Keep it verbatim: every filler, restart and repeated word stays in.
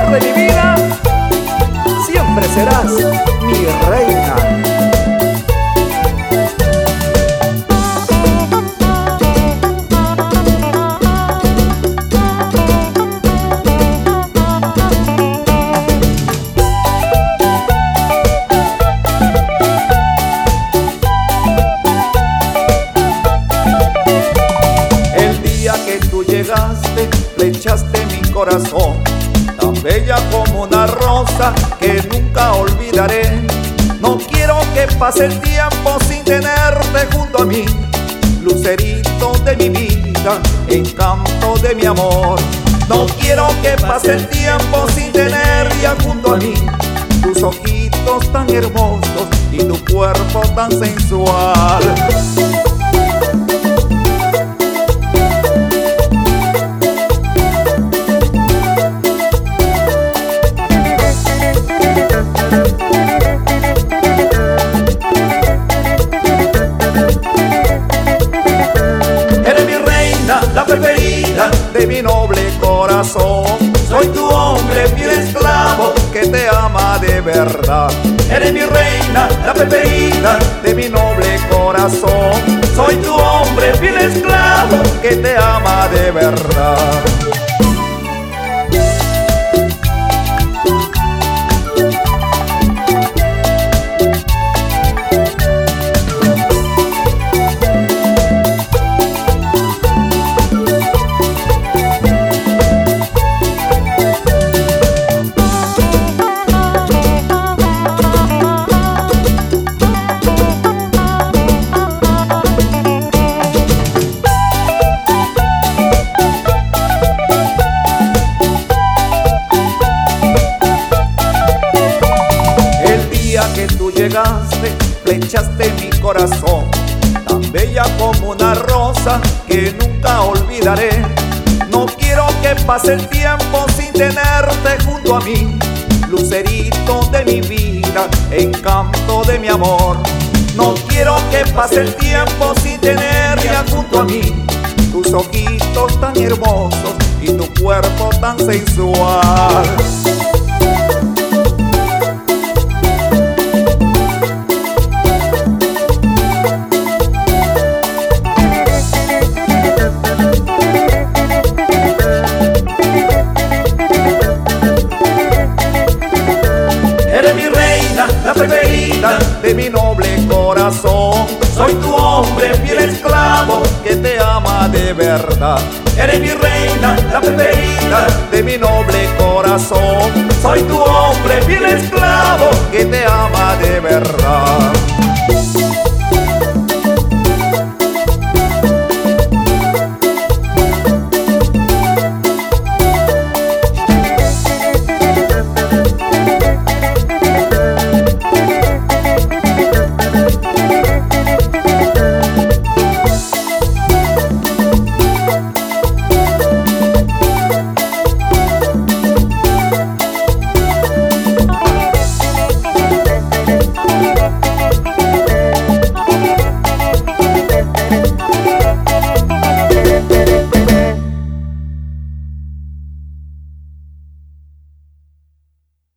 amor de mi vida, siempre serás mi reina. Llegaste, flechaste mi corazón, tan bella como una rosa que nunca olvidaré. No quiero que pase el tiempo sin tenerte junto a mí, lucerito de mi vida, encanto de mi amor. No quiero que pase el tiempo sin tener ya junto a mí tus ojitos tan hermosos y tu cuerpo tan sensual. La preferida de mi noble corazón, soy tu hombre fiel esclavo que te ama de verdad. Eres mi reina, la preferida de mi noble corazón, soy tu hombre fiel esclavo que te ama de verdad. Que tú llegaste, flechaste mi corazón, tan bella como una rosa que nunca olvidaré. No quiero que pase el tiempo sin tenerte junto a mí, lucerito de mi vida, encanto de mi amor. No quiero que pase el tiempo sin tener ya junto a mí tus ojitos tan hermosos y tu cuerpo tan sensual. La preferida de mi noble corazón, soy tu hombre fiel esclavo que te ama de verdad. Eres mi reina, la preferida de mi noble corazón, soy tu hombre fiel esclavo